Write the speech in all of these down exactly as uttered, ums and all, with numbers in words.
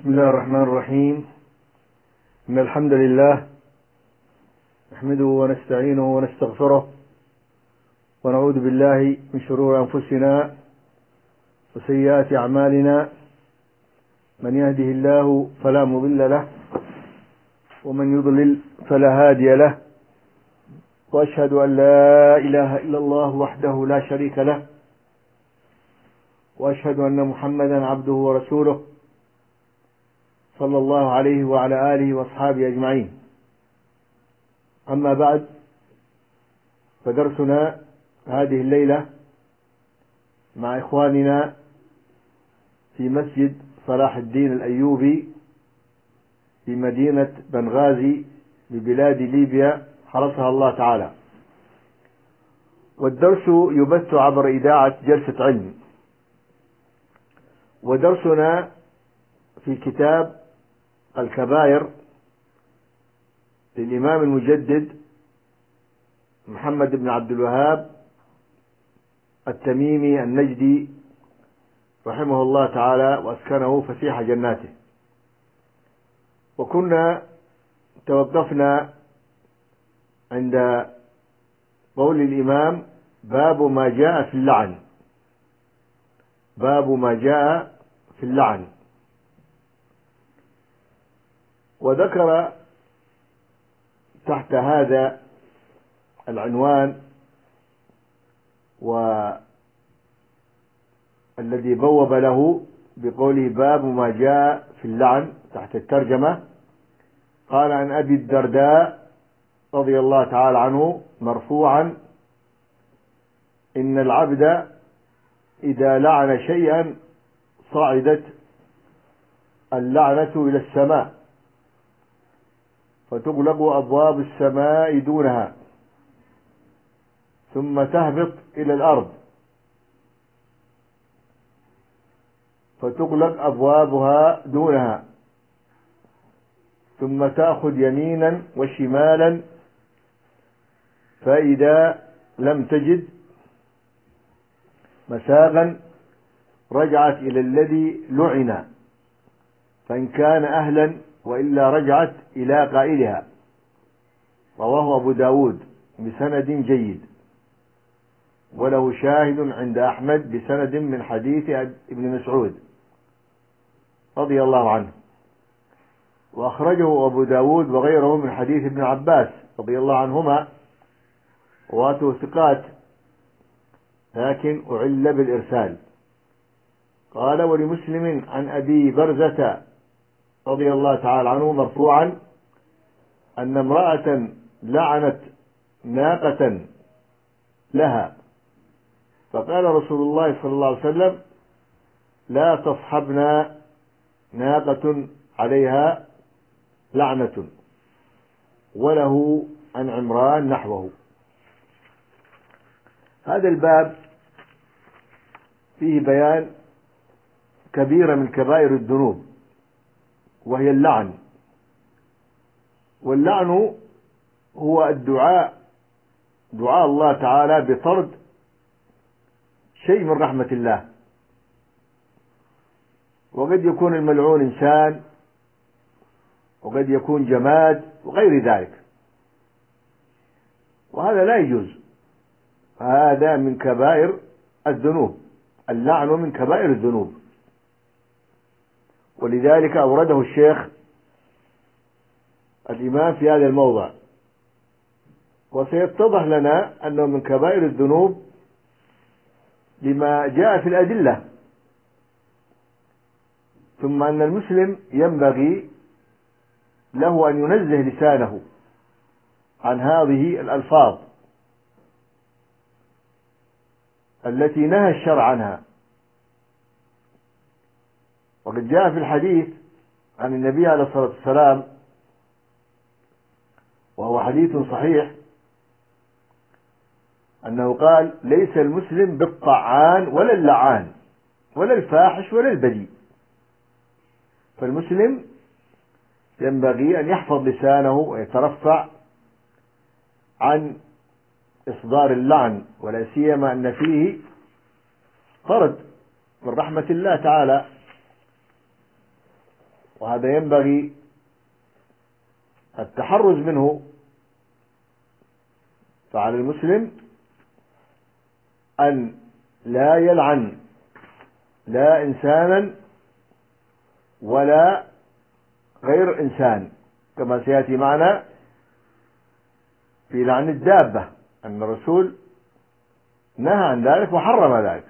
بسم الله الرحمن الرحيم. إن الحمد لله نحمده ونستعينه ونستغفره ونعوذ بالله من شرور أنفسنا وسيئات أعمالنا. من يهده الله فلا مضل له ومن يضلل فلا هادي له، وأشهد أن لا إله إلا الله وحده لا شريك له، وأشهد أن محمدا عبده ورسوله صلى الله عليه وعلى آله وأصحابه أجمعين. أما بعد، فدرسنا هذه الليلة مع إخواننا في مسجد صلاح الدين الأيوبي في مدينة بنغازي ببلاد ليبيا حرسها الله تعالى، والدرس يبث عبر إذاعة جلسة علم. ودرسنا في كتاب الكبائر للإمام المجدد محمد بن عبد الوهاب التميمي النجدي رحمه الله تعالى وأسكنه فسيح جناته. وكنا توقفنا عند قول الإمام: باب ما جاء في اللعن. باب ما جاء في اللعن. وذكر تحت هذا العنوان والذي بوب له بقوله باب ما جاء في اللعن تحت الترجمة، قال: عن أبي الدرداء رضي الله تعالى عنه مرفوعا: إن العبد إذا لعن شيئا صعدت اللعنة إلى السماء فتغلق أبواب السماء دونها ثم تهبط إلى الأرض فتغلق أبوابها دونها ثم تأخذ يمينا وشمالا، فإذا لم تجد مساغا رجعت إلى الذي لعن فإن كان أهلا، وإلا رجعت إلى قائلها. رواه أبو داود بسند جيد، وله شاهد عند أحمد بسند من حديث ابن مسعود رضي الله عنه، وأخرجه أبو داود وغيره من حديث ابن عباس رضي الله عنهما، رواته ثقات لكن أعل بالإرسال. قال: ولمسلم عن أبي برزة رضي الله تعالى عنه مرفوعا أن امرأة لعنت ناقة لها، فقال رسول الله صلى الله عليه وسلم: لا تصحبنا ناقة عليها لعنة. وله عن عمران نحوه. هذا الباب فيه بيان كبيرة من كبائر الذنوب، وهي اللعن. واللعن هو الدعاء دعاء الله تعالى بطرد شيء من رحمة الله، وقد يكون الملعون إنسان، وقد يكون جماد وغير ذلك، وهذا لا يجوز. هذا من كبائر الذنوب، اللعن من كبائر الذنوب، ولذلك أورده الشيخ الإمام في هذا الموضع. وسيتضح لنا أنه من كبائر الذنوب لما جاء في الأدلة، ثم أن المسلم ينبغي له أن ينزه لسانه عن هذه الألفاظ التي نهى الشرع عنها. وقد جاء في الحديث عن النبي عليه الصلاة والسلام، وهو حديث صحيح، أنه قال: ليس المسلم بالطعان ولا اللعان ولا الفاحش ولا البذيء. فالمسلم ينبغي أن يحفظ لسانه ويترفع عن إصدار اللعن، ولا سيما أن فيه طرد من رحمة الله تعالى. وهذا ينبغي التحرز منه. فعلى المسلم أن لا يلعن لا إنسانا ولا غير إنسان، كما سيأتي معنا في لعن الدابة أن الرسول نهى عن ذلك وحرم ذلك.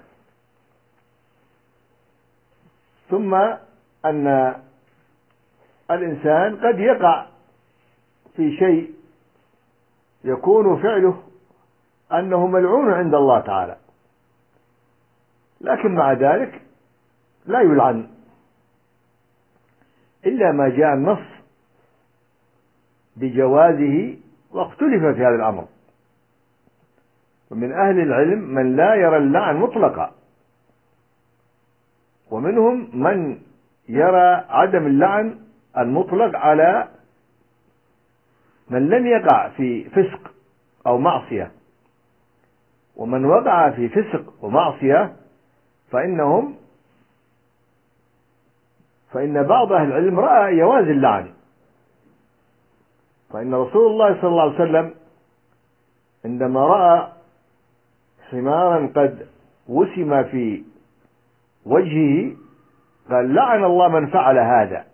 ثم أن الإنسان قد يقع في شيء يكون فعله أنه ملعون عند الله تعالى، لكن مع ذلك لا يلعن إلا ما جاء النص بجوازه واختلف في هذا الأمر. ومن أهل العلم من لا يرى اللعن مطلقا، ومنهم من يرى عدم اللعن المطلق على من لم يقع في فسق أو معصية. ومن وقع في فسق ومعصية فإنهم فإن بعض أهل العلم رأى جواز اللعن. فإن رسول الله صلى الله عليه وسلم عندما رأى حمارا قد وسم في وجهه قال لعن الله من فعل هذا.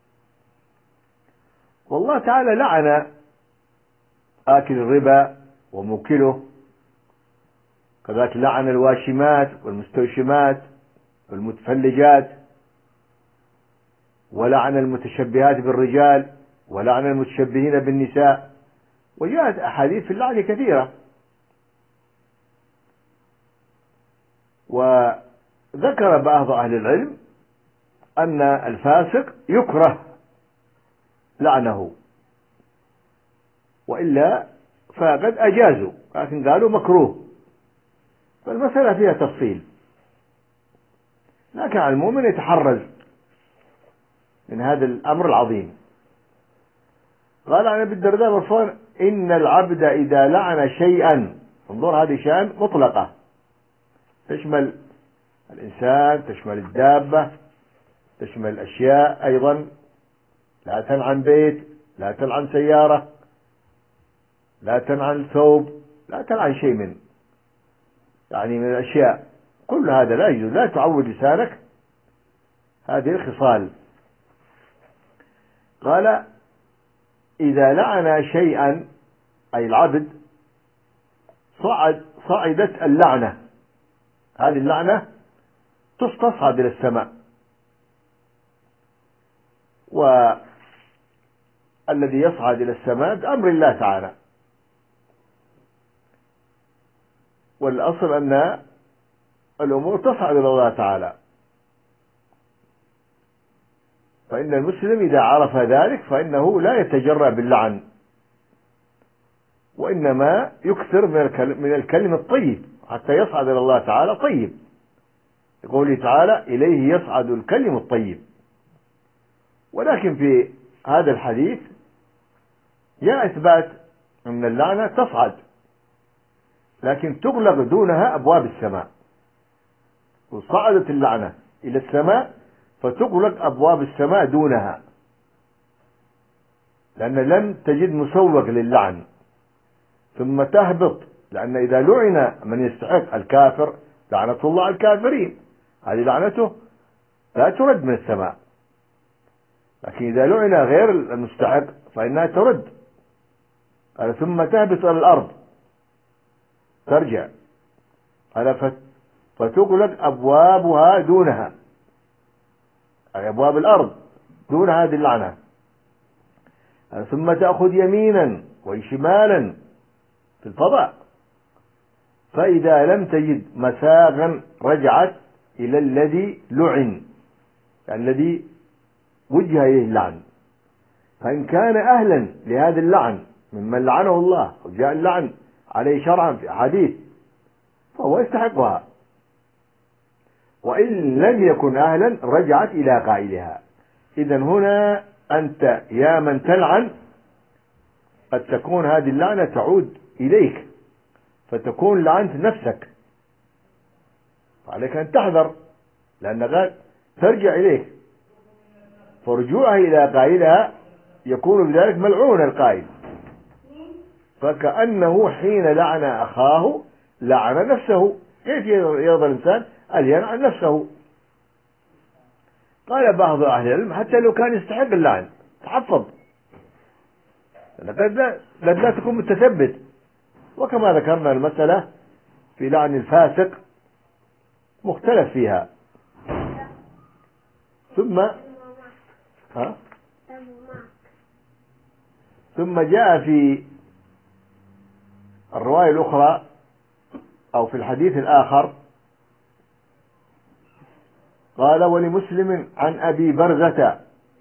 والله تعالى لعن آكل الربا وموكله، كذلك لعن الواشمات والمستوشمات والمتفلجات، ولعن المتشبهات بالرجال، ولعن المتشبهين بالنساء، وجاءت أحاديث في اللعن كثيرة. وذكر بعض أهل العلم أن الفاسق يكره لعنه، وإلا فقد أجازوا، لكن قالوا مكروه. فالمسألة فيها تفصيل، لكن على المؤمن يتحرز من هذا الأمر العظيم. قال عن أبي الدرداء مرفوعا إن العبد إذا لعن شيئا، انظر هذه شأن مطلقة تشمل الإنسان، تشمل الدابة، تشمل الأشياء أيضا. لا تلعن بيت، لا تلعن سيارة، لا تلعن ثوب، لا تلعن شيء من يعني من الأشياء، كل هذا لا يجوز. لا تعود لسانك هذه الخصال. قال إذا لعن شيئا أي العبد صعد صعدت اللعنة، هذه اللعنة تصعد إلى السماء. والذي يصعد إلى السماء بأمر الله تعالى، والأصل أن الأمور تصعد إلى الله تعالى. فإن المسلم إذا عرف ذلك فإنه لا يتجرأ باللعن، وإنما يكثر من الكلم الطيب حتى يصعد إلى الله تعالى طيب. يقول تعالى إليه يصعد الكلم الطيب. ولكن في هذا الحديث جاء إثبات أن اللعنة تصعد، لكن تغلق دونها أبواب السماء. وصعدت اللعنة إلى السماء فتغلق أبواب السماء دونها، لأن لم تجد مسوق للعن، ثم تهبط. لأن إذا لعن من يستحق الكافر لعنة الله على الكافرين، هذه لعنته لا ترد من السماء. لكن إذا لعن غير المستحق فإنها ترد. قال ثم تهبط إلى الأرض، ترجع. قال فتغلق أبوابها دونها، أي أبواب الأرض دون هذه اللعنة. ثم تأخذ يمينا وشمالا في الفضاء، فإذا لم تجد مساغا رجعت إلى الذي لعن، يعني الذي وجه إليه اللعن. فإن كان أهلا لهذا اللعن ممن لعنه الله وجاء اللعن عليه شرعا في أحاديث فهو يستحقها، وإن لم يكن أهلا رجعت إلى قائلها. إذن هنا أنت يا من تلعن قد تكون هذه اللعنة تعود إليك فتكون لعنت نفسك، فعليك أن تحذر، لأن غير ترجع إليك. فرجوعها إلى قائلها يكون بذلك ملعون القائل، فكأنه حين لعن أخاه لعن نفسه. كيف يرضى الإنسان أن يلعن نفسه؟ قال بعض أهل العلم حتى لو كان يستحق اللعن تحفظ، لقد لا, لا تكون متثبت. وكما ذكرنا المسألة في لعن الفاسق مختلف فيها. ثم ها ثم جاء في الرواية الأخرى أو في الحديث الآخر قال: ولمسلم عن أبي برزة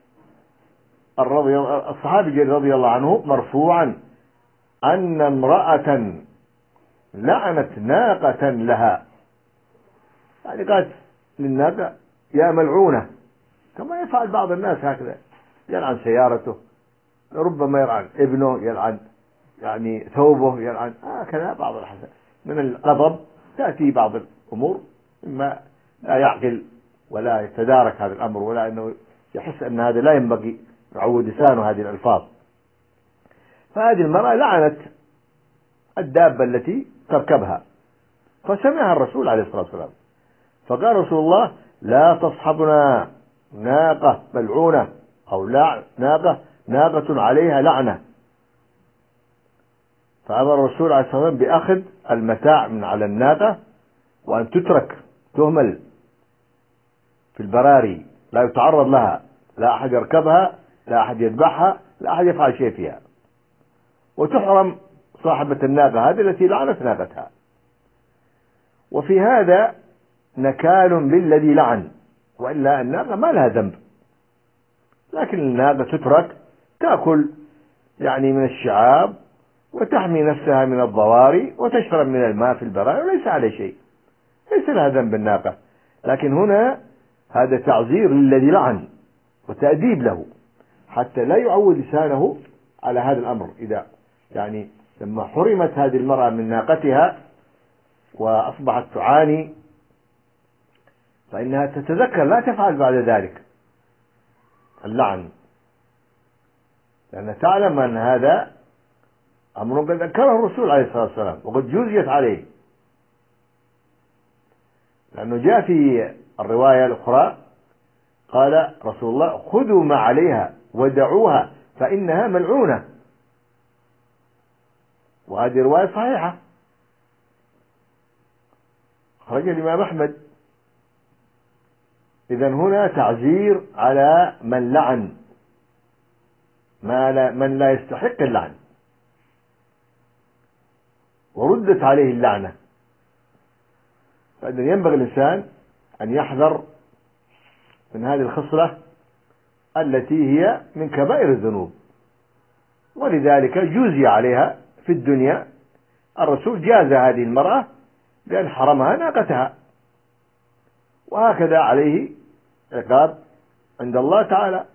الصحابي رضي الله عنه مرفوعا أن امرأة لعنت ناقة لها، يعني قالت للناقة يا ملعونة، كما يفعل بعض الناس هكذا، يلعن سيارته، ربما يلعن ابنه، يلعن يعني ثوبه، يلعن هكذا. بعض الحسن من الغضب تأتي بعض الأمور، إما لا يعقل ولا يتدارك هذا الأمر، ولا أنه يحس أن هذا لا ينبغي يعود لسانه هذه الألفاظ. فهذه المرأة لعنت الدابة التي تركبها، فسمعها الرسول عليه الصلاة والسلام، فقال رسول الله: لا تصحبنا ناقة ملعونة، أو لا ناقة ناقة عليها لعنة. فأمر الرسول عليه الصلاة والسلام بأخذ المتاع من على الناقة وأن تترك تهمل في البراري، لا يتعرض لها، لا أحد يركبها، لا أحد يذبحها، لا أحد يفعل شيء فيها، وتحرم صاحبة الناقة هذه التي لعنت ناقتها. وفي هذا نكال للذي لعن، وإلا الناقة ما لها ذنب، لكن الناقة تترك تأكل يعني من الشعاب وتحمي نفسها من الضواري وتشرب من الماء في البراري وليس عليه شيء، ليس لها ذنب الناقة. لكن هنا هذا تعزير للذي لعن وتأديب له حتى لا يعود لسانه على هذا الأمر. إذا يعني لما حرمت هذه المرأة من ناقتها وأصبحت تعاني، فإنها تتذكر لا تفعل بعد ذلك اللعن، لأنها تعلم أن هذا أمر قد ذكره الرسول عليه الصلاة والسلام وقد جزيت عليه، لأنه جاء في الرواية الأخرى قال رسول الله: خذوا ما عليها ودعوها فإنها ملعونة. وهذه رواية صحيحة خرج الإمام أحمد. إذن هنا تعزير على من لعن ما لا من لا يستحق اللعن، وردت عليه اللعنة. فإذن ينبغي الإنسان أن يحذر من هذه الخصلة التي هي من كبائر الذنوب، ولذلك جوزي عليها في الدنيا. الرسول جاز هذه المرأة بأن حرمها ناقتها، وهكذا عليه عقاب عند الله تعالى،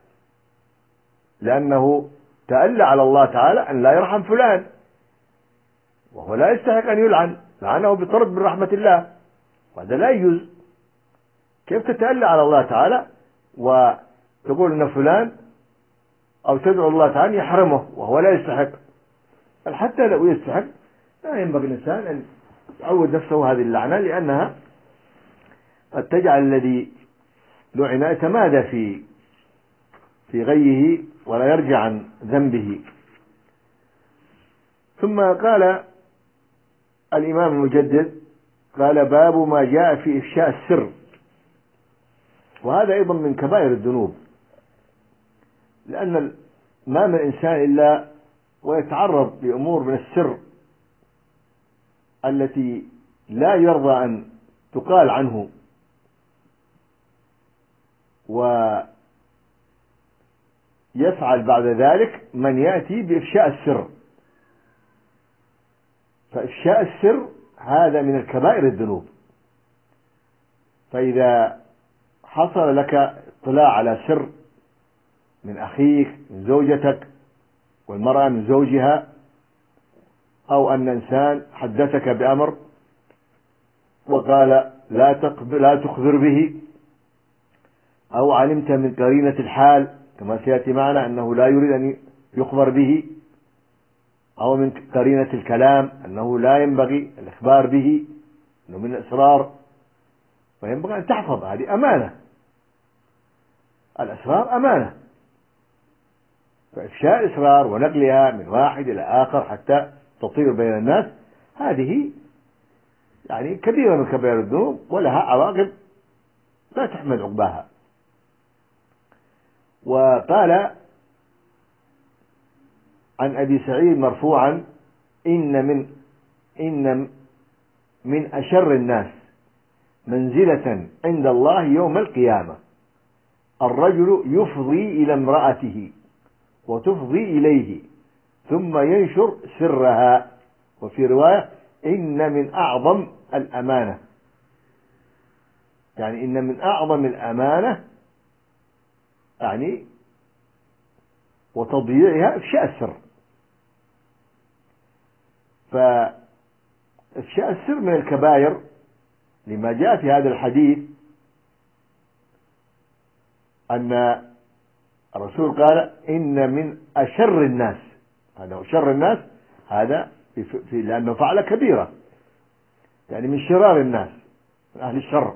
لأنه تألى على الله تعالى أن لا يرحم فلان وهو لا يستحق أن يلعن، لعنه بطرد من رحمة الله، وهذا لا يجوز. كيف تتألى على الله تعالى وتقول أن فلان أو تدعو الله تعالى يحرمه وهو لا يستحق؟ بل حتى لو يستحق لا ينبغي الإنسان أن يعود نفسه هذه اللعنة، لأنها قد تجعل الذي لعن يتمادى في في غيه ولا يرجع عن ذنبه. ثم قال الإمام المجدد قال: باب ما جاء في إفشاء السر. وهذا أيضا من كبائر الذنوب، لأن ما من إنسان إلا ويتعرض لأمور من السر التي لا يرضى أن تقال عنه، ويفعل بعد ذلك من يأتي بإفشاء السر. فإفشاء السر هذا من الكبائر الذنوب. فإذا حصل لك اطلاع على سر من أخيك، من زوجتك، والمرأة من زوجها، أو أن إنسان حدثك بأمر وقال لا لا تخبر به، أو علمت من قرينة الحال كما سيأتي معنا أنه لا يريد أن يخبر به، أو من قرينة الكلام أنه لا ينبغي الإخبار به، أنه من الأسرار، فينبغي أن تحفظ، هذه أمانة، الأسرار أمانة، فإفشاء الأسرار ونقلها من واحد إلى آخر حتى تطير بين الناس هذه يعني كبيرة من كبائر الذنوب ولها عواقب لا تحمد عقباها. وقال عن أبي سعيد مرفوعا: إن من إن من أشر الناس منزلة عند الله يوم القيامة الرجل يفضي إلى امرأته وتفضي إليه ثم ينشر سرها. وفي رواية: إن من أعظم الأمانة، يعني إن من أعظم الأمانة يعني وتضييعها إفشاء السر. فإفشاء السر من الكبائر لما جاء في هذا الحديث أن الرسول قال: إن من أشر الناس، هذا شر الناس، هذا في لأنه فعل كبيرة، يعني من شرار الناس، من أهل الشر.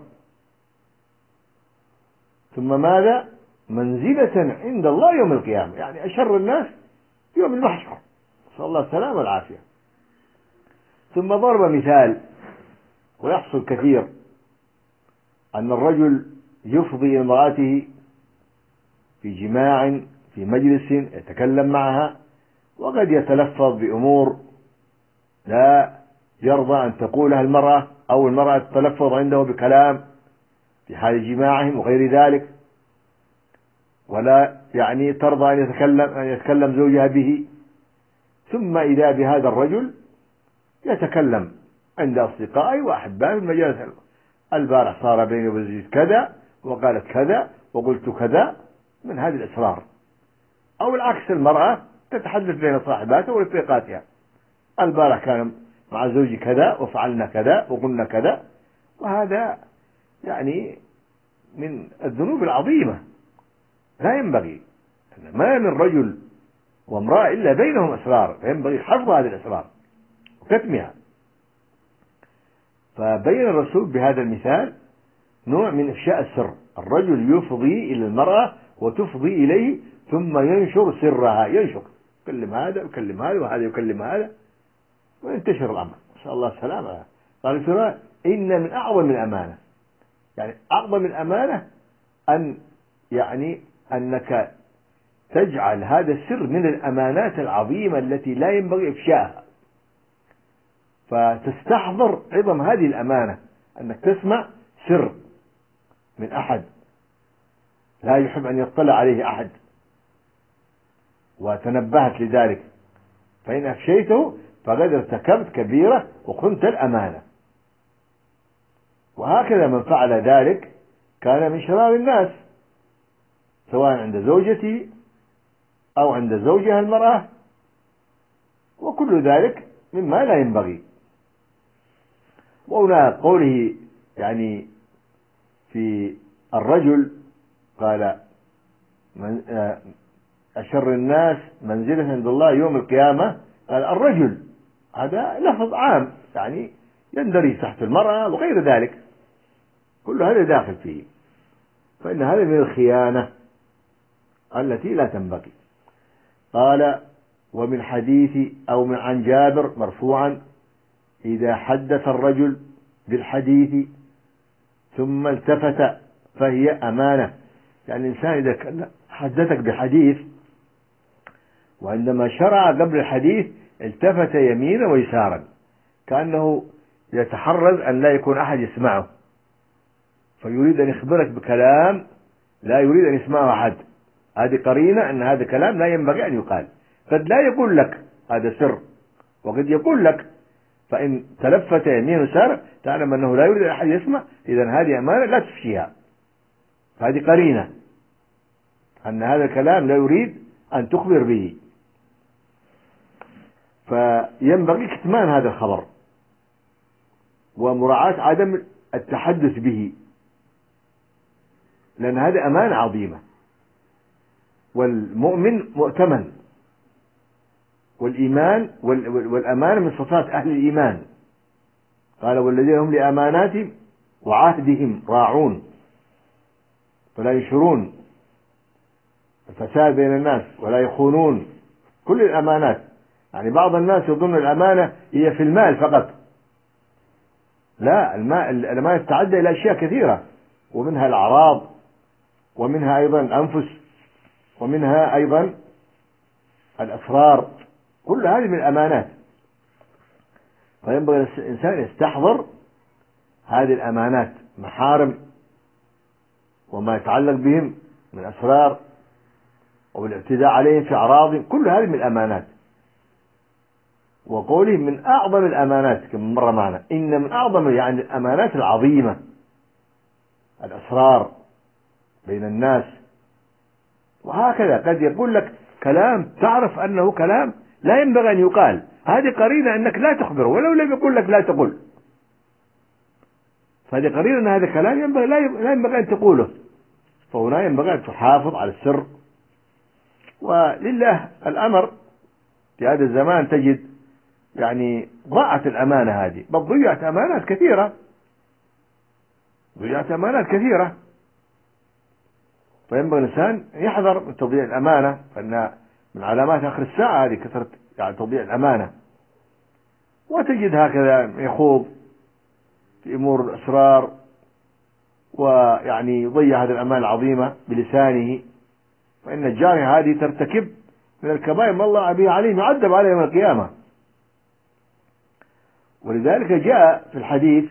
ثم ماذا؟ منزلة عند الله يوم القيامة، يعني أشر الناس يوم المحشر، نسأل الله السلامة والعافية. ثم ضرب مثال، ويحصل كثير، أن الرجل يفضي إلى امرأته في جماع في مجلس يتكلم معها، وقد يتلفظ بأمور لا يرضى أن تقولها المرأة، أو المرأة تتلفظ عنده بكلام في حال جماعهم وغير ذلك، ولا يعني ترضى أن يتكلم أن يتكلم زوجها به. ثم إذا بهذا الرجل يتكلم عند أصدقائي وأحبائي في المجالس: البارح صار بيني وبين كذا، وقالت كذا، وقلت كذا، من هذه الأسرار. أو العكس، المرأة تتحدث بين صاحباتها ورفيقاتها: البارح كان مع زوجي كذا، وفعلنا كذا، وقلنا كذا. وهذا يعني من الذنوب العظيمة، لا ينبغي، ما من رجل وامرأة إلا بينهم أسرار، فينبغي حفظ هذه الأسرار وكتمها. فبين الرسول بهذا المثال نوع من إفشاء السر، الرجل يفضي إلى المرأة وتفضي إليه ثم ينشر سرها، ينشر، يكلم هذا ويكلم هذا وهذا يكلم هذا، وينتشر الأمر، نسأل الله السلامة. قال ترى إن من أعظم الأمانة، يعني أعظم الأمانة أن يعني أنك تجعل هذا السر من الأمانات العظيمة التي لا ينبغي إفشاءها، فتستحضر عظم هذه الأمانة، أنك تسمع سر من أحد لا يحب أن يطلع عليه أحد، وتنبهت لذلك، فإن أفشيته فقد ارتكبت كبيرة وخنت الأمانة. وهكذا من فعل ذلك كان من شرار الناس، سواء عند زوجته أو عند زوجها المرأة، وكل ذلك مما لا ينبغي. وهنا قوله يعني في الرجل قال: من أشر الناس منزلة عند الله يوم القيامة، قال الرجل، هذا لفظ عام يعني يندرج تحت المرأة وغير ذلك، كل هذا داخل فيه، فإن هذا من الخيانة التي لا تنبغي. قال: ومن حديث أو من عن جابر مرفوعا: إذا حدث الرجل بالحديث ثم التفت فهي أمانة. يعني الإنسان إذا حدثك بحديث وعندما شرع قبل الحديث التفت يمينا ويسارا، كأنه يتحرز أن لا يكون أحد يسمعه، فيريد أن يخبرك بكلام لا يريد أن يسمعه أحد. هذه قرينة أن هذا كلام لا ينبغي أن يقال. قد لا يقول لك هذا سر، وقد يقول لك، فإن تلفت يمين ويسار تعلم أنه لا يريد أن أحد يسمع، إذن هذه أمانة لا تفشيها. هذه قرينة أن هذا الكلام لا يريد أن تخبر به، فينبغي كتمان هذا الخبر ومراعاة عدم التحدث به. لأن هذه أمانة عظيمة، والمؤمن مؤتمن، والإيمان والأمانة من صفات أهل الإيمان. قال والذين هم لأماناتهم وعهدهم راعون، فلا ينشرون الفساد بين الناس ولا يخونون. كل الأمانات، يعني بعض الناس يظن الأمانة هي في المال فقط، لا، الأمانة تتعدى إلى أشياء كثيرة، ومنها الأعراض، ومنها أيضا الأنفس، ومنها أيضا الأسرار، كل هذه من الأمانات. فينبغي الإنسان يستحضر هذه الأمانات، محارم وما يتعلق بهم من أسرار وبالاعتداء عليهم في أعراضهم، كل هذه من الأمانات. وقوله من أعظم الأمانات كما مر معنا، إن من أعظم يعني الأمانات العظيمة الأسرار بين الناس. وهكذا قد يقول لك كلام تعرف أنه كلام لا ينبغي أن يقال، هذه قرينة أنك لا تخبره، ولو لم يقول لك لا تقول، فهذه قرينة أن هذا كلام ينبغي لا ينبغي أن تقوله. فهنا ينبغي أن تحافظ على السر. ولله الأمر في هذا الزمان تجد يعني ضاعت الأمانة هذه، بل ضيعت أمانات كثيرة، ضيعت أمانات كثيرة. فينبغي الإنسان يحذر من تضييع الأمانة، فإن من علامات آخر الساعة هذه كثرة يعني تضييع الأمانة. وتجد هكذا يخوض في أمور الأسرار، ويعني يضيع هذه الأمانة العظيمة بلسانه، فإن الجارية هذه ترتكب من الكبائر ما الله به عليم، يعذب عليه يوم القيامة. ولذلك جاء في الحديث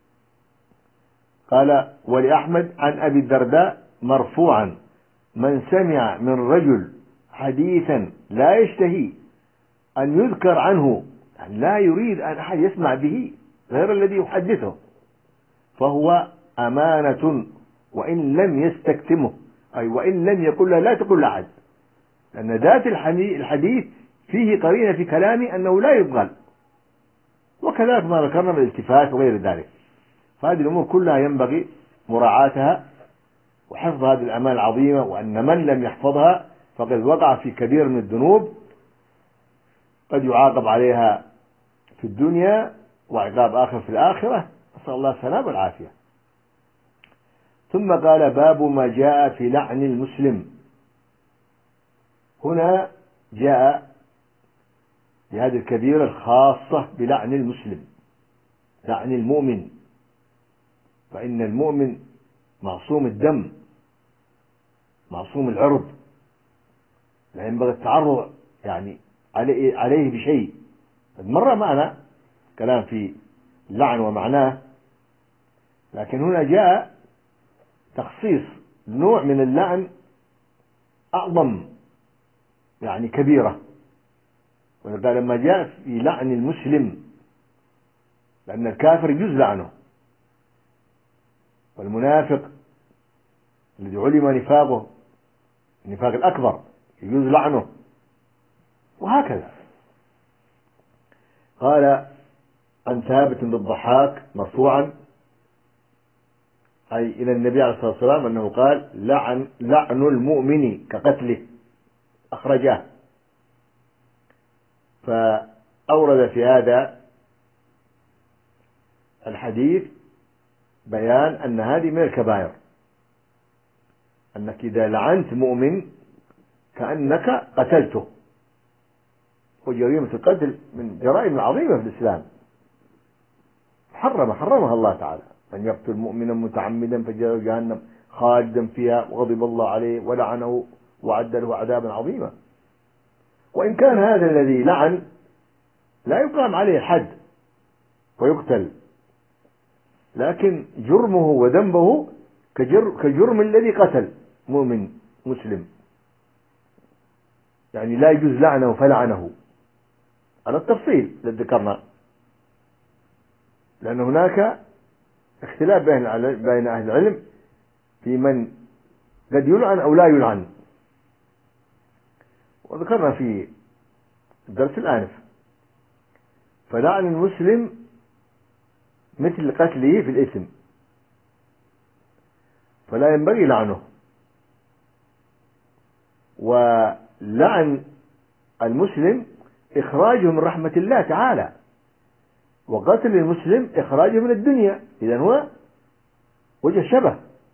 قال ولأحمد عن أبي الدرداء مرفوعا من سمع من رجل حديثا لا يشتهي أن يذكر عنه، يعني لا يريد أن أحد يسمع به غير الذي يحدثه، فهو أمانة وإن لم يستكتمه، أي وإن لم يقل له لا تقل لأحد، لأن ذات الحديث فيه قرينة في كلامه أنه لا يبغل. وكذلك ما ذكرنا من الالتفات وغير ذلك. فهذه الأمور كلها ينبغي مراعاتها وحفظ هذه الأمانة العظيمة، وأن من لم يحفظها فقد وقع في كبير من الذنوب قد يعاقب عليها في الدنيا وعقاب آخر في الآخرة، نسأل الله السلامة والعافية. ثم قال باب ما جاء في لعن المسلم. هنا جاء بهذه الكبيرة الخاصة بلعن المسلم، لعن المؤمن، فإن المؤمن معصوم الدم معصوم العرض، لا ينبغي التعرض يعني عليه, عليه بشيء. مر معنا كلام في اللعن ومعناه، لكن هنا جاء تخصيص نوع من اللعن أعظم يعني كبيرة. وقال لما جاء في لعن المسلم، لأن الكافر يجوز لعنه، والمنافق الذي علم نفاقه النفاق الأكبر يجوز لعنه، وهكذا. قال عن ثابت بن الضحاك مرفوعا أي إلى النبي عليه الصلاة والسلام أنه قال لعن لعن المؤمن كقتله، أخرجاه. فأورد في هذا الحديث بيان أن هذه من الكبائر، أنك إذا لعنت مؤمن كأنك قتلته، وجريمة القتل من جرائم العظيمة في الإسلام، حرم حرمها الله تعالى، من يقتل مؤمنا متعمدا فجزاؤه جهنم خالدا فيها وغضب الله عليه ولعنه وأعد له عذابا عظيما. وإن كان هذا الذي لعن لا يقام عليه الحد ويقتل، لكن جرمه وذنبه كجر كجرم الذي قتل مؤمن مسلم، يعني لا يجوز لعنه فلعنه على التفصيل الذي ذكرنا، لأن هناك اختلاف بين بين أهل العلم في من قد يلعن أو لا يلعن، وذكرنا في الدرس الآنف. فلعن المسلم مثل قتله في الإثم، فلا ينبغي لعنه. ولعن المسلم إخراجه من رحمة الله تعالى، وقتل المسلم إخراجه من الدنيا، إذن هو وجه شبه.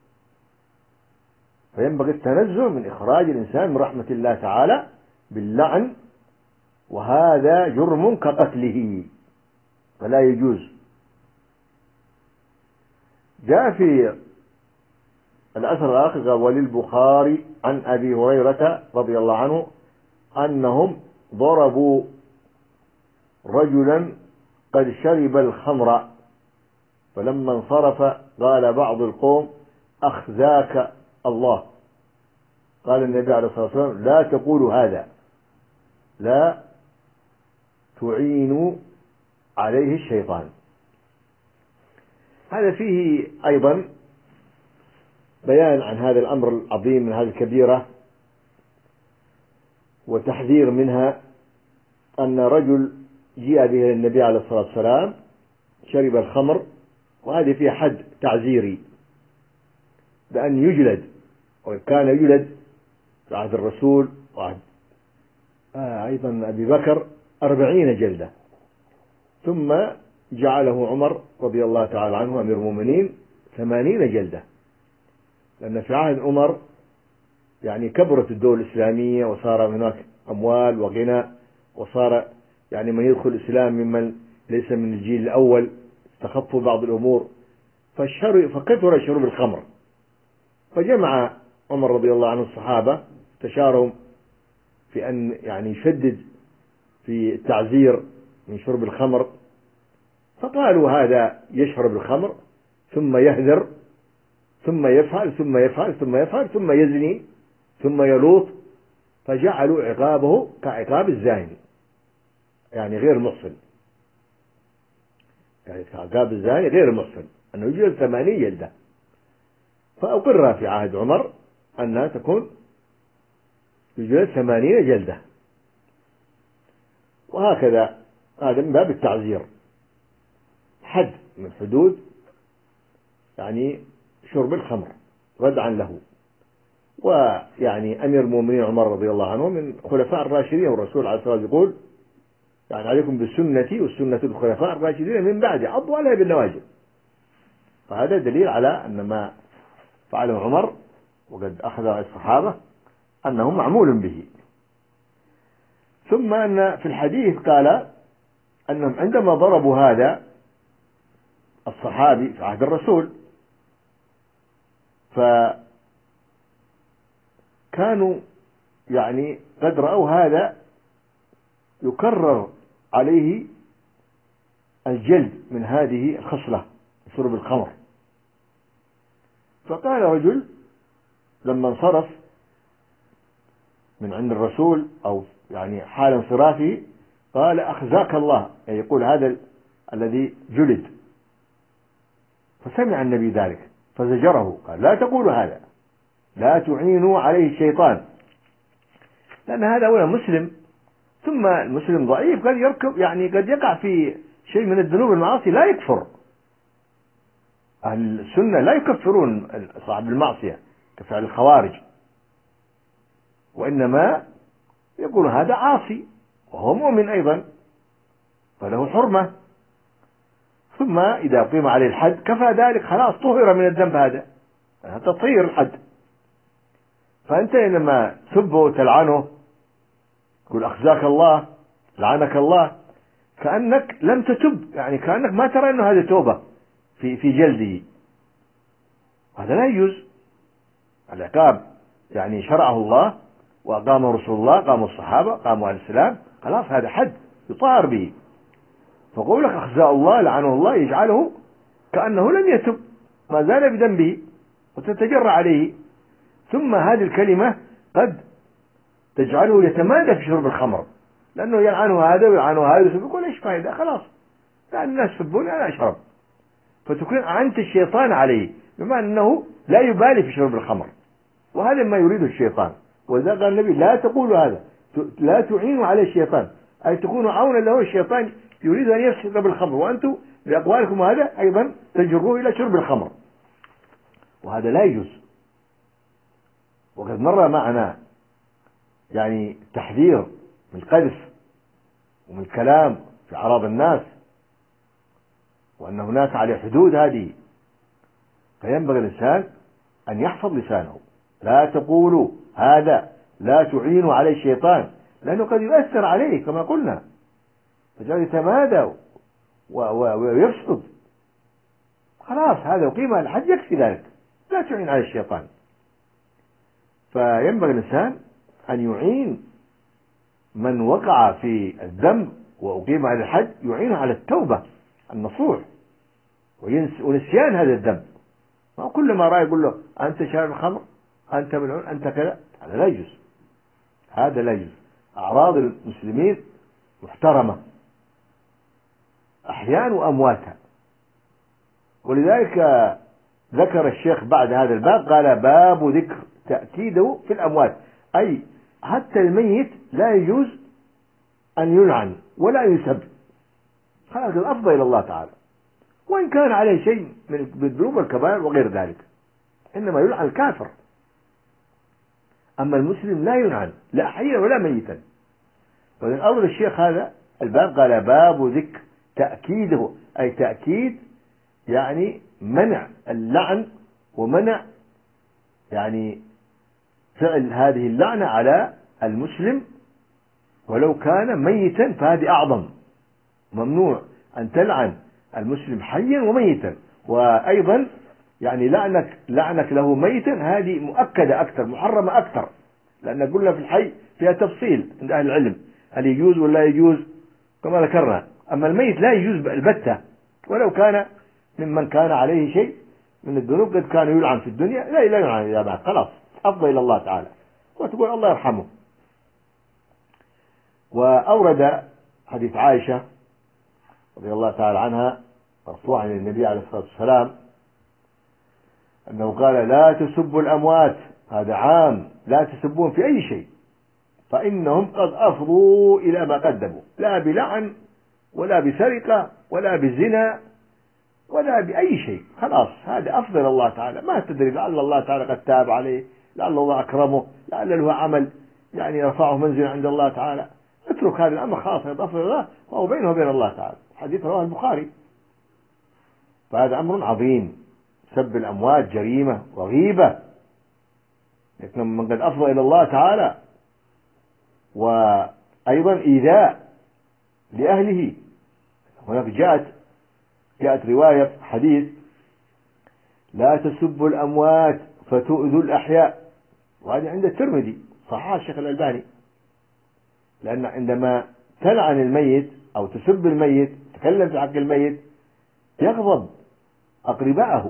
فينبغي التنزه من إخراج الإنسان من رحمة الله تعالى باللعن، وهذا جرم كقتله فلا يجوز. جاء في الأثر الآخر قال: وللبخاري عن أبي هريرة رضي الله عنه أنهم ضربوا رجلا قد شرب الخمر، فلما انصرف قال بعض القوم: أخزاك الله. قال النبي عليه الصلاة والسلام: لا تقولوا هذا، لا تعينوا عليه الشيطان. هذا فيه أيضا بيان عن هذا الأمر العظيم، من هذه الكبيرة، وتحذير منها. أن رجل جاء به النبي عليه الصلاة والسلام شرب الخمر، وهذه فيها حد تعزيري بأن يجلد، وكان يجلد في عهد الرسول وعهد آه أيضا أبي بكر أربعين جلدة، ثم جعله عمر رضي الله تعالى عنه أمير المؤمنين ثمانين جلدة، لأن في عهد عمر يعني كبرت الدولة الإسلامية، وصار هناك أموال وغنى، وصار يعني من يدخل الإسلام ممن ليس من الجيل الأول، تخفوا بعض الأمور، فكثر شرب الخمر. فجمع عمر رضي الله عنه الصحابة، استشارهم في أن يعني يشدد في التعزير من شرب الخمر، فقالوا: هذا يشرب الخمر ثم يهذر ثم يفعل ثم يفعل ثم يفعل ثم يزني ثم يلوط، فجعلوا عقابه كعقاب الزاني، يعني غير محصن، يعني كعقاب الزاني غير محصن، أنه يجلد ثمانين جلدة. فأقر في عهد عمر أنها تكون يجلد ثمانين جلدة، وهكذا. هذا من باب التعزير، حد من حدود يعني شرب الخمر ردعا له. ويعني أمير المؤمنين عمر رضي الله عنه من خلفاء الراشدين، والرسول عليه الصلاة والسلام يقول: يعني عليكم بسنتي والسنة الخلفاء الراشدين من بعد، عضوا عليها بالنواجذ. فهذا دليل على أن ما فعله عمر وقد أخذ الصحابة أنه معمول به. ثم أن في الحديث قال أنهم عندما ضربوا هذا الصحابي في عهد الرسول، فكانوا يعني قد رأوا هذا يكرر عليه الجلد من هذه الخصلة، شرب الخمر. فقال رجل لما انصرف من عند الرسول، أو يعني حال انصرافه، قال: أخزاك الله، يعني يقول هذا ال... الذي جلد. فسمع النبي ذلك فزجره، قال: لا تقولوا هذا، لا تعينوا عليه الشيطان، لأن هذا أولا مسلم، ثم المسلم ضعيف، قد يركب يعني قد يقع في شيء من الذنوب المعاصي لا يكفر. أهل السنة لا يكفرون صاحب المعصية كفعل الخوارج، وإنما يقول هذا عاصي وهو مؤمن أيضا، فله حرمة. ثم إذا قيم عليه الحد كفى ذلك، خلاص طهر من الذنب، هذا تطهير الحد. فأنت لما تسبه وتلعنه، تقول أخزاك الله، لعنك الله، كأنك لم تتب، يعني كأنك ما ترى أنه هذا توبة في في جلده. هذا لا يجوز. العقاب يعني شرعه الله وأقامه رسول الله، قاموا الصحابة، قاموا أهل الإسلام، خلاص هذا حد يطهر به. فقولك أخزاء الله، لعنه الله، يجعله كأنه لم يتب، ما زال بذنبه وتتجرع عليه. ثم هذه الكلمة قد تجعله يتمادى في شرب الخمر، لأنه يلعنه هذا ويلعنه هذا، يقول إيش فائدة، خلاص يعني الناس يسبوني أنا أشرب، فتكون أعنت الشيطان عليه، بمعنى أنه لا يبالي في شرب الخمر، وهذا ما يريده الشيطان. وإذا قال النبي: لا تقولوا هذا، لا تعينوا عليه الشيطان، أي تكونوا عونا له، الشيطان يريد أن يشرب الخمر، وأنتم بأقوالكم هذا أيضا تجروه إلى شرب الخمر، وهذا لا يجوز. وقد مر معنا يعني تحذير من القذف ومن الكلام في أعراض الناس، وأن هناك عليه حدود هذه، فينبغي الإنسان أن يحفظ لسانه. لا تقولوا هذا، لا تعينوا عليه الشيطان، لأنه قد يؤثر عليه كما قلنا، فجعل يتمادى ويفسد. خلاص هذا وقيم الحد يكفي ذلك، لا تعين على الشيطان. فينبغي الإنسان أن يعين من وقع في الذنب وأقيم على الحد، يعينه على التوبة النصوح ونسيان هذا الذنب. ما كل ما رأى يقول له أنت شارب الخمر، أنت ملعون، أنت كذا، هذا لا يجوز، هذا لا يجوز. أعراض المسلمين محترمة أحيان وأمواتها. ولذلك ذكر الشيخ بعد هذا الباب قال باب ذكر تأكيده في الأموات، أي حتى الميت لا يجوز أن يلعن ولا يسب، هذا الأفضل إلى الله تعالى، وإن كان عليه شيء من الذنوب والكبائر وغير ذلك، إنما يلعن الكافر. أما المسلم لا يلعن لا حيا ولا ميتا. ومن أول الشيخ هذا الباب قال باب ذكر تأكيده، أي تأكيد يعني منع اللعن ومنع يعني فعل هذه اللعنة على المسلم ولو كان ميتا، فهذه أعظم. ممنوع أن تلعن المسلم حيا وميتا. وأيضا يعني لعنك لعنك له ميتا هذه مؤكدة أكثر، محرمة أكثر، لأن قلنا في الحي فيها تفصيل عند أهل العلم هل يجوز ولا يجوز كما ذكرنا. أما الميت لا يجوز البتة، ولو كان ممن كان عليه شيء من الذنوب قد كان يلعن في الدنيا، لا لا يلعن إذا مات، خلاص أفضل إلى الله تعالى، وتقول الله يرحمه. وأورد حديث عائشة رضي الله تعالى عنها مرفوعا للنبي عليه الصلاة والسلام أنه قال لا تسبوا الأموات، هذا عام، لا تسبون في أي شيء فإنهم قد أفضوا إلى ما قدموا، لا بلعن ولا بسرقة ولا بزنا ولا بأي شيء، خلاص هذا أفضل الله تعالى. ما تدري لعل الله تعالى قد تاب عليه، لعل الله أكرمه، لعل له عمل يعني يرفعه منزل عند الله تعالى. اترك هذا الأمر خاص أفضل الله وهو بينه وبين الله تعالى. حديث رواه البخاري. فهذا أمر عظيم، سب الأموات جريمة وغيبة، لكن من قد أفضل إلى الله تعالى، وأيضا إيذاء لأهله. هناك جاءت جاءت رواية حديث لا تسبوا الأموات فتؤذوا الأحياء، وهذا عند الترمذي صححه الشيخ الألباني، لأن عندما تلعن الميت أو تسب الميت تكلم في حق الميت يغضب أقرباءه،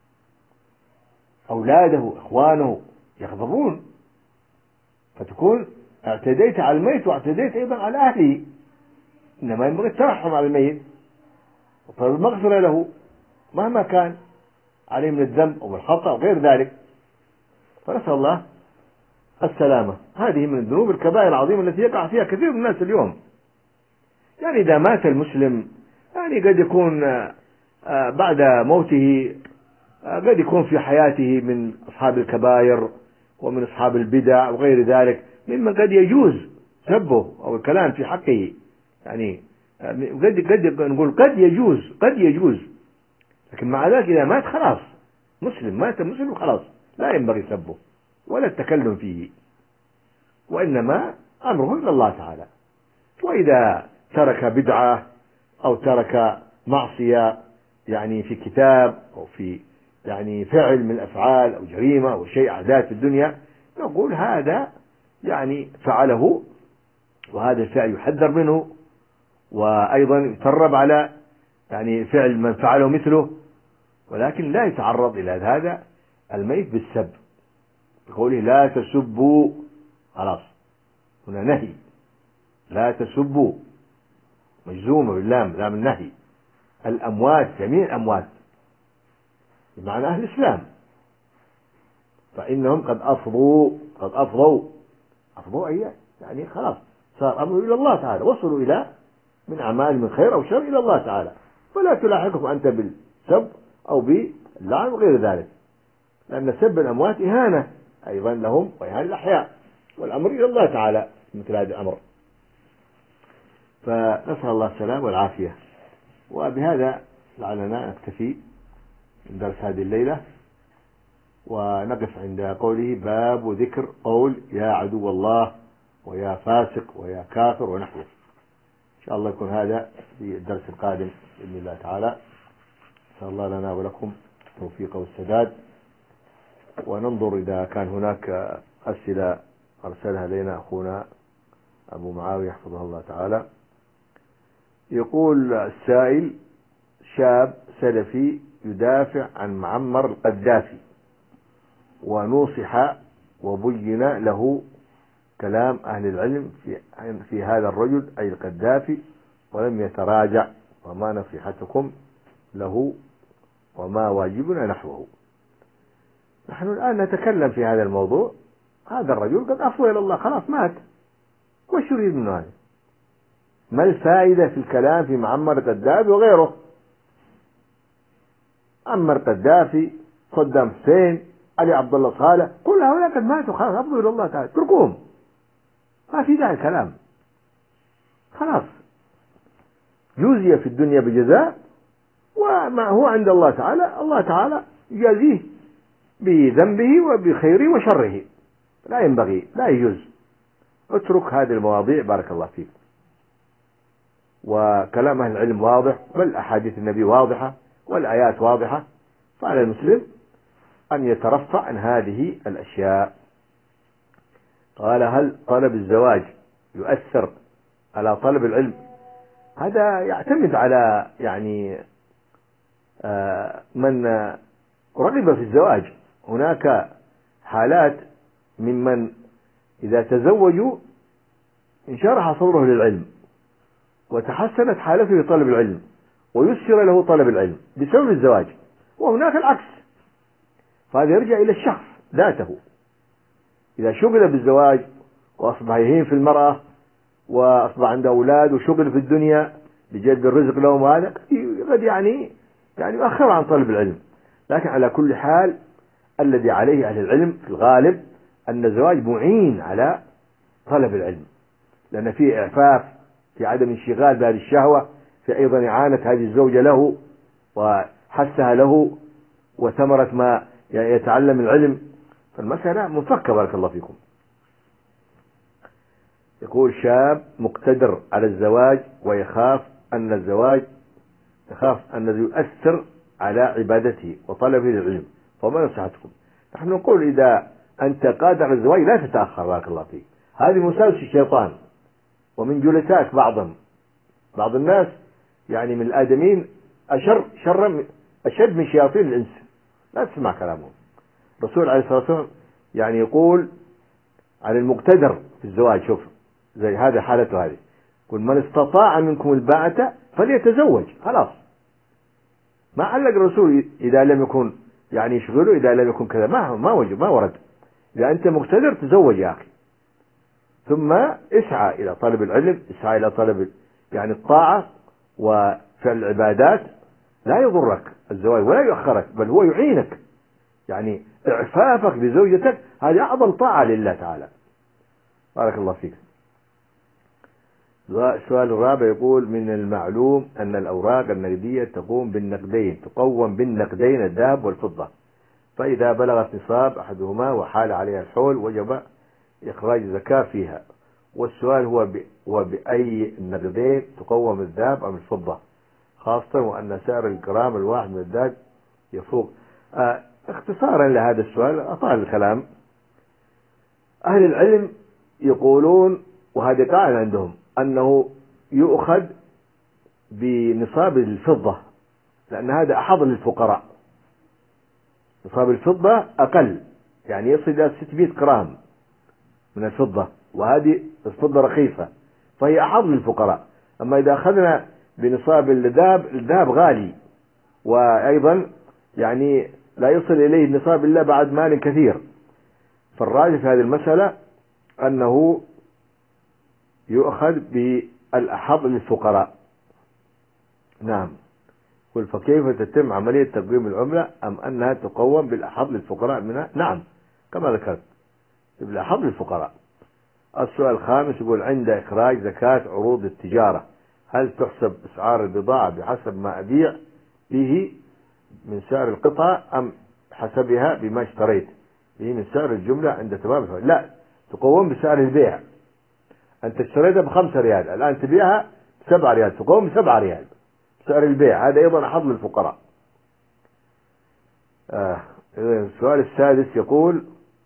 أولاده إخوانه يغضبون، فتكون اعتديت على الميت واعتديت أيضا على أهله. إنما ينبغي الترحم على الميت وطلب المغفرة له مهما كان عليه من الذنب أو الخطأ وغير ذلك، فنسأل الله السلامة. هذه من الذنوب الكبائر العظيمة التي يقع فيها كثير من الناس اليوم. يعني إذا مات المسلم يعني قد يكون بعد موته قد يكون في حياته من أصحاب الكبائر ومن أصحاب البدع وغير ذلك، ممن قد يجوز سبه أو الكلام في حقه، يعني قد قد نقول قد يجوز قد يجوز لكن مع ذلك إذا مات خلاص مسلم، مات مسلم خلاص لا ينبغي سبه ولا التكلم فيه، وإنما أمره إلى الله تعالى. وإذا ترك بدعة أو ترك معصية يعني في كتاب أو في يعني فعل من الأفعال أو جريمة أو شيء عادات في الدنيا، نقول هذا يعني فعله وهذا الفعل يحذر منه، وأيضا يترب على يعني فعل من فعله مثله، ولكن لا يتعرض إلى هذا الميت بالسب، بقوله لا تسبوا، خلاص هنا نهي، لا تسبوا مجزومة باللام، لام النهي، الأموات جميع الأموات بمعنى أهل الإسلام، فإنهم قد أفضوا قد أفضوا أفضوا أي يعني خلاص صار أمره إلى الله تعالى، وصلوا إلى من أعمال من خير أو شر إلى الله تعالى، فلا تلاحقهم أنت بالسب أو باللعن وغير ذلك، لأن سب الأموات إهانة أيضا لهم وإهانة الأحياء، والأمر إلى الله تعالى مثل هذا الأمر. فنسأل الله السلام والعافية. وبهذا لعلنا نكتفي من درس هذه الليلة، ونقف عند قوله باب ذكر قول يا عدو الله ويا فاسق ويا كافر ونحوه. إن شاء الله يكون هذا في الدرس القادم بإذن الله تعالى. نسأل الله لنا ولكم التوفيق والسداد، وننظر إذا كان هناك أسئلة أرسلها لنا أخونا أبو معاوية حفظه الله تعالى. يقول السائل: شاب سلفي يدافع عن معمر القذافي، ونوصح وبين له كلام أهل العلم في, في هذا الرجل أي القذافي، ولم يتراجع، وما نصيحتكم له وما واجبنا نحوه؟ نحن الآن نتكلم في هذا الموضوع. هذا الرجل قد أفضى إلى الله، خلاص مات، وش يريد منه هذا؟ ما الفائدة في الكلام في معمر القذافي وغيره؟ معمر القذافي، صدام حسين، علي عبد الله صالح، كل هؤلاء قد ماتوا، خلاص أفضوا إلى الله تعالى، اتركوهم، ما في داعي الكلام، خلاص جوزي في الدنيا بجزاء، وما هو عند الله تعالى الله تعالى يجازيه بذنبه وبخيره وشره. لا ينبغي، لا يجوز. اترك هذه المواضيع بارك الله فيك. وكلام أهل العلم واضح، والأحاديث النبي واضحة، والآيات واضحة، فعلى المسلم أن يترفع عن هذه الأشياء. قال: هل طلب الزواج يؤثر على طلب العلم؟ هذا يعتمد على يعني من رغب في الزواج. هناك حالات ممن إذا تزوجوا انشرح صدره للعلم، وتحسنت حالته في طلب العلم، ويسر له طلب العلم بسبب الزواج، وهناك العكس. فهذا يرجع إلى الشخص ذاته. إذا شغل بالزواج وأصبح يهين في المرأة، وأصبح عنده أولاد وشغل في الدنيا بجلب الرزق لهم، هذا قد يعني يعني يؤخر عن طلب العلم. لكن على كل حال الذي عليه أهل العلم في الغالب أن الزواج معين على طلب العلم، لأن فيه إعفاف، في عدم انشغال بهذه الشهوة، في أيضا إعانة هذه الزوجة له وحسها له، وثمرة ما يتعلم العلم. فالمسألة منفكة بارك الله فيكم. يقول: شاب مقتدر على الزواج ويخاف أن الزواج يخاف أن يؤثر على عبادته وطلبه للعلم، فما نصيحتكم؟ نحن نقول: إذا أنت قادر على الزواج لا تتأخر بارك الله فيك. هذه مساوسة الشيطان ومن جلسائك بعضهم. بعض الناس يعني من الآدمين أشر شر أشد من شياطين الإنس، لا تسمع كلامهم. الرسول عليه الصلاة والسلام يعني يقول على المقتدر في الزواج، شوف زي هذا حالته هذه، يقول: من استطاع منكم الباءة فليتزوج. خلاص، ما علق الرسول إذا لم يكن يعني يشغله، إذا لم يكن كذا، ما ما وجب، ما ورد. إذا أنت مقتدر تزوج يا أخي، ثم اسعى إلى طلب العلم، اسعى إلى طلب يعني الطاعة وفعل العبادات. لا يضرك الزواج ولا يؤخرك، بل هو يعينك. يعني إعفافك بزوجتك هذه أعظم طاعة لله تعالى. بارك الله فيك. السؤال الرابع يقول: من المعلوم أن الأوراق النقدية تقوم بالنقدين تقوم بالنقدين الذهب والفضة، فإذا بلغت نصاب أحدهما وحال عليها الحول وجب إخراج زكاة فيها. والسؤال هو هو بأي النقدين تقوم الذهب أم الفضة، خاصة وأن سعر الجرام الواحد من الذهب يفوق. آه اختصارا لهذا السؤال أطال الكلام. أهل العلم يقولون، وهذا قاعدة عندهم، أنه يؤخذ بنصاب الفضة، لأن هذا أحظ للفقراء. نصاب الفضة أقل، يعني يصل إلى ستمائة جرام من الفضة، وهذه الفضة رخيصة فهي أحظ للفقراء. أما إذا أخذنا بنصاب الذهب، الذهب غالي، وأيضا يعني لا يصل إليه النصاب إلا بعد مال كثير. فالراجح في هذه المسألة أنه يؤخذ بالأحظ للفقراء. نعم. قل: فكيف تتم عملية تقويم العملة، أم أنها تقوم بالأحظ للفقراء منها؟ نعم، كما ذكرت، يبقى حظ للفقراء. السؤال الخامس، يقول حظ للفقراء. السؤال الخامس يقول عند إخراج زكاة عروض التجارة هل تحسب أسعار البضاعة بحسب ما أبيع به من سعر القطعة أم حسبها بما اشتريت به من سعر الجملة عند تمام الفعل؟ لا، تقوم بسعر البيع. أنت اشتريتها بخمسة ريال، الآن تبيعها بسبعة ريال، تقوم بسبعة ريال سعر البيع. هذا أيضا حظ للفقراء. آه. السؤال السادس يقول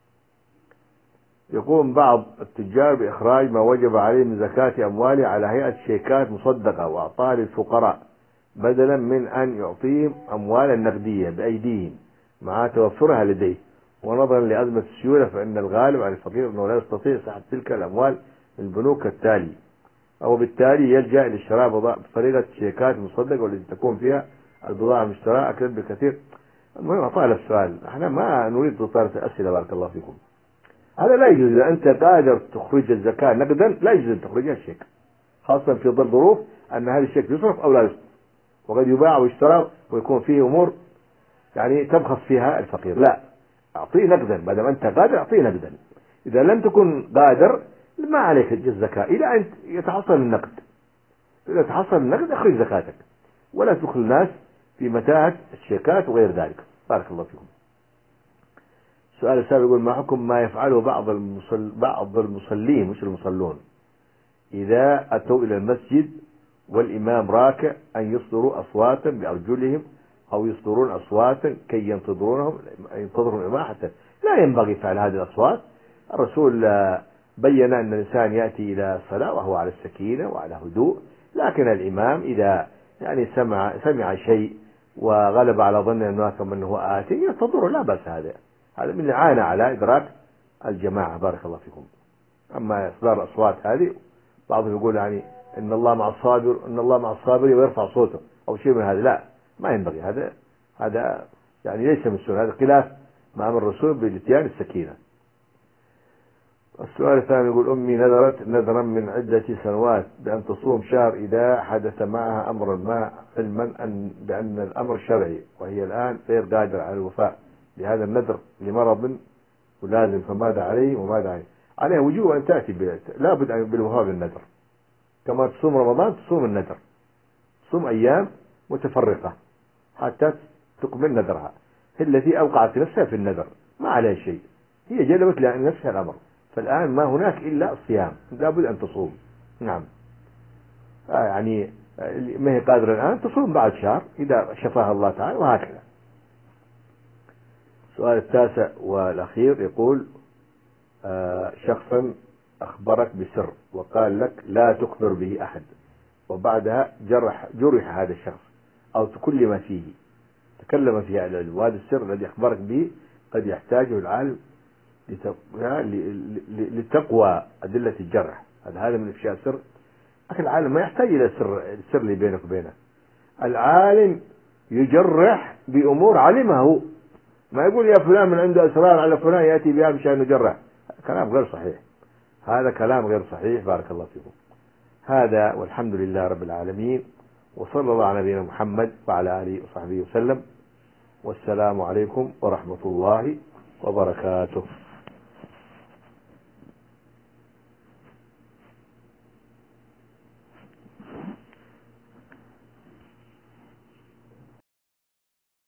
يقوم بعض التجار بإخراج ما وجب عليه من زكاة أمواله على هيئة شيكات مصدقة وأعطاها للفقراء بدلا من أن يعطيهم أموالا نقدية بأيديهم مع توفرها لديه، ونظرا لأزمة السيولة فإن الغالب على الفقير أنه لا يستطيع سحب تلك الأموال من البنوك التالي، أو بالتالي يلجأ للشراء بطريقة شيكات مصدقة والتي تكون فيها البضاعة المشتراة أكثر بكثير. المهم أطال السؤال، احنا ما نريد إطالة أسئلة بارك الله فيكم. هذا لا يجوز. إذا أنت قادر تخرج الزكاة نقدا لا يجوز أن تخرجها شيك، خاصة في ظل ظروف أن هذا الشيك يصرف أو لا يصرف، وقد يباع ويشترى ويكون فيه أمور يعني تبخس فيها الفقير. لا، أعطيه نقدا، ما دام أنت قادر أعطيه نقدا. إذا لم تكن قادر ما عليك الزكاة إلى أن يتحصل النقد. إذا تحصل النقد أخرج زكاتك، ولا تدخل الناس في متاهة الشيكات وغير ذلك. بارك الله فيكم. السؤال السابق يقول ما حكم ما يفعله بعض المصل... بعض المصلين مش المصلون إذا أتوا إلى المسجد والإمام راكع أن يصدروا أصواتا بأرجلهم أو يصدرون أصواتا كي ينتظرونهم ينتظرون الإمام حتى لا ينبغي فعل هذه الأصوات. الرسول بين أن الإنسان يأتي إلى الصلاة وهو على السكينة وعلى هدوء، لكن الإمام إذا يعني سمع سمع شيء وغلب على ظن الناس أنه آتي ينتظره، لا بأس. هذا هذا من إعانة على إدراك الجماعة. بارك الله فيكم. أما إصدار الأصوات هذه بعضهم يقول يعني إن الله مع الصابر إن الله مع الصابر ويرفع صوته أو شيء من هذا، لا، ما ينبغي. هذا هذا يعني ليس من السنة، هذا خلاف ما أمر الرسول بالاتيان السكينة. السؤال الثاني يقول أمي نذرت نذرا من عدة سنوات بأن تصوم شهر إذا حدث معها أمر ما، علما أن بأن الأمر شرعي، وهي الآن غير قادرة على الوفاء بهذا النذر لمرض ولازم، فماذا عليه وماذا عليه؟ عليه وجوب أن تأتي لابد أن بالوفاء بالنذر، كما تصوم رمضان تصوم النذر، تصوم أيام متفرقة حتى تكمل نذرها. هي التي أوقعت نفسها في النذر ما عليها شيء، هي جلبت لنفسها الأمر، فالآن ما هناك إلا الصيام، لابد أن تصوم. نعم. آه يعني ما هي قادرة الآن تصوم بعد شهر إذا شفاها الله تعالى، وهكذا. السؤال التاسع والأخير يقول آه شخصا أخبرك بسر وقال لك لا تخبر به أحد، وبعدها جرح جرح هذا الشخص أو تكلم فيه تكلم فيه العلم، وهذا السر الذي أخبرك به قد يحتاجه العالم لتقوى أدلة الجرح. هذا هذا من إفشاء السر. لكن العالم ما يحتاج إلى السر السر اللي بينك وبينه. العالم يجرح بأمور علمها هو، ما يقول يا فلان من عنده أسرار على فلان يأتي بها مشان يجرح. كلام غير صحيح، هذا كلام غير صحيح. بارك الله فيكم. هذا والحمد لله رب العالمين، وصلى الله على نبينا محمد وعلى آله وصحبه وسلم، والسلام عليكم ورحمة الله وبركاته.